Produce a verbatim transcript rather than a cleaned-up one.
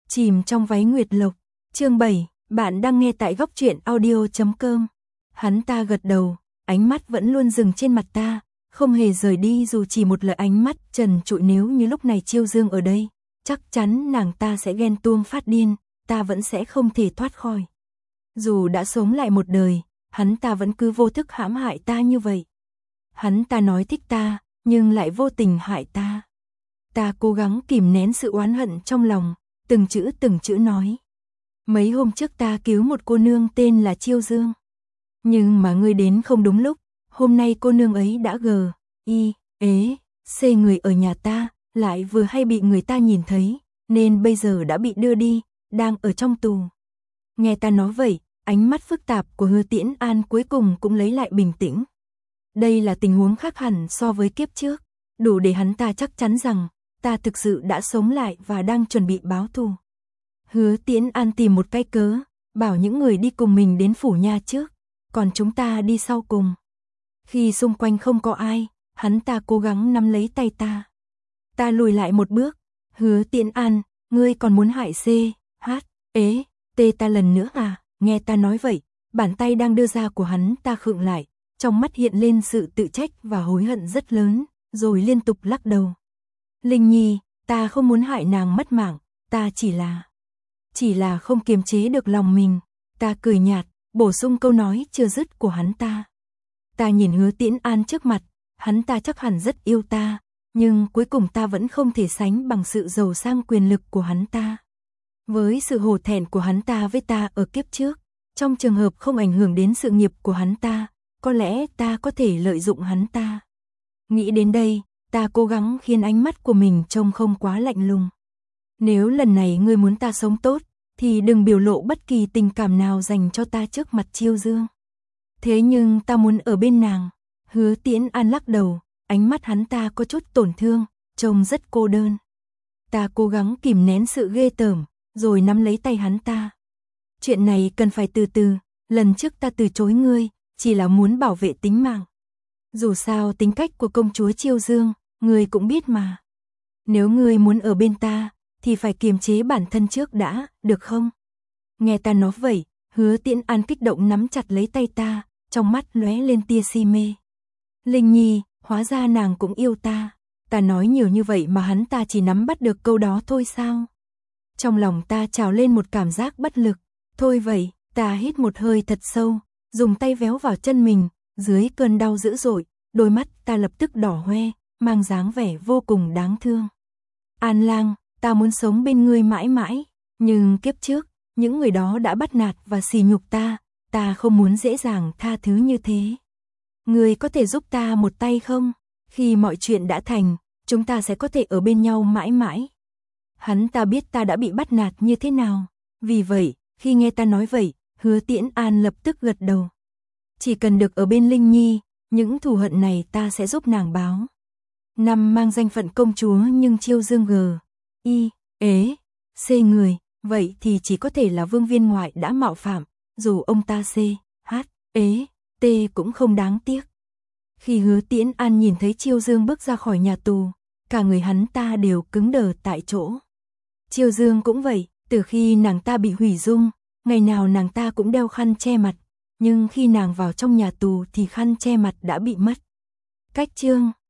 Chìm trong váy nguyệt lộc, chương bảy, bạn đang nghe tại góc truyện audio chấm com. Hắn ta gật đầu, ánh mắt vẫn luôn dừng trên mặt ta, không hề rời đi dù chỉ một lời ánh mắt trần trụi. Nếu như lúc này Chiêu Dương ở đây, chắc chắn nàng ta sẽ ghen tuông phát điên, ta vẫn sẽ không thể thoát khỏi. Dù đã sống lại một đời, hắn ta vẫn cứ vô thức hãm hại ta như vậy. Hắn ta nói thích ta, nhưng lại vô tình hại ta. Ta cố gắng kìm nén sự oán hận trong lòng, từng chữ từng chữ nói. Mấy hôm trước ta cứu một cô nương tên là Chiêu Dương. Nhưng mà ngươi đến không đúng lúc, hôm nay cô nương ấy đã gờ, y, ế, xê người ở nhà ta, lại vừa hay bị người ta nhìn thấy, nên bây giờ đã bị đưa đi, đang ở trong tù. Nghe ta nói vậy, ánh mắt phức tạp của Hứa Tiễn An cuối cùng cũng lấy lại bình tĩnh. Đây là tình huống khác hẳn so với kiếp trước, đủ để hắn ta chắc chắn rằng ta thực sự đã sống lại và đang chuẩn bị báo thù. Hứa Tiễn An tìm một cái cớ, bảo những người đi cùng mình đến phủ nha trước, còn chúng ta đi sau cùng. Khi xung quanh không có ai, hắn ta cố gắng nắm lấy tay ta. Ta lùi lại một bước. Hứa Tiễn An, ngươi còn muốn hại C, H, ế, T ta lần nữa à? Nghe ta nói vậy, bàn tay đang đưa ra của hắn ta khựng lại, trong mắt hiện lên sự tự trách và hối hận rất lớn, rồi liên tục lắc đầu. Linh Nhi, ta không muốn hại nàng mất mạng, ta chỉ là... Chỉ là không kiềm chế được lòng mình. Ta cười nhạt, bổ sung câu nói chưa dứt của hắn ta. Ta nhìn Hứa Tiễn An trước mặt, hắn ta chắc hẳn rất yêu ta, nhưng cuối cùng ta vẫn không thể sánh bằng sự giàu sang quyền lực của hắn ta. Với sự hổ thẹn của hắn ta với ta ở kiếp trước, trong trường hợp không ảnh hưởng đến sự nghiệp của hắn ta, có lẽ ta có thể lợi dụng hắn ta. Nghĩ đến đây, ta cố gắng khiến ánh mắt của mình trông không quá lạnh lùng. Nếu lần này ngươi muốn ta sống tốt, thì đừng biểu lộ bất kỳ tình cảm nào dành cho ta trước mặt Chiêu Dương. Thế nhưng ta muốn ở bên nàng. Hứa Tiễn An lắc đầu, ánh mắt hắn ta có chút tổn thương, trông rất cô đơn. Ta cố gắng kìm nén sự ghê tởm, rồi nắm lấy tay hắn ta. Chuyện này cần phải từ từ, lần trước ta từ chối ngươi, chỉ là muốn bảo vệ tính mạng. Dù sao tính cách của công chúa Chiêu Dương, ngươi cũng biết mà. Nếu ngươi muốn ở bên ta, thì phải kiềm chế bản thân trước đã, được không? Nghe ta nói vậy, Hứa Tiễn An kích động nắm chặt lấy tay ta, trong mắt lóe lên tia si mê. Linh Nhi, hóa ra nàng cũng yêu ta. Ta nói nhiều như vậy mà hắn ta chỉ nắm bắt được câu đó thôi sao? Trong lòng ta trào lên một cảm giác bất lực. Thôi vậy, ta hít một hơi thật sâu, dùng tay véo vào chân mình, dưới cơn đau dữ dội, đôi mắt ta lập tức đỏ hoe, mang dáng vẻ vô cùng đáng thương. An Lang, ta muốn sống bên ngươi mãi mãi, nhưng kiếp trước, những người đó đã bắt nạt và sỉ nhục ta, ta không muốn dễ dàng tha thứ như thế. Ngươi có thể giúp ta một tay không? Khi mọi chuyện đã thành, chúng ta sẽ có thể ở bên nhau mãi mãi. Hắn ta biết ta đã bị bắt nạt như thế nào, vì vậy, khi nghe ta nói vậy, Hứa Tiễn An lập tức gật đầu. Chỉ cần được ở bên Linh Nhi, những thù hận này ta sẽ giúp nàng báo. Năm mang danh phận công chúa nhưng Chiêu Dương gờ, y, ế, xê người, vậy thì chỉ có thể là Vương Viên Ngoại đã mạo phạm, dù ông ta C, H, ế, T cũng không đáng tiếc. Khi Hứa Tiễn An nhìn thấy Chiêu Dương bước ra khỏi nhà tù, cả người hắn ta đều cứng đờ tại chỗ. Chiêu Dương cũng vậy, từ khi nàng ta bị hủy dung, ngày nào nàng ta cũng đeo khăn che mặt, nhưng khi nàng vào trong nhà tù thì khăn che mặt đã bị mất. Cách chương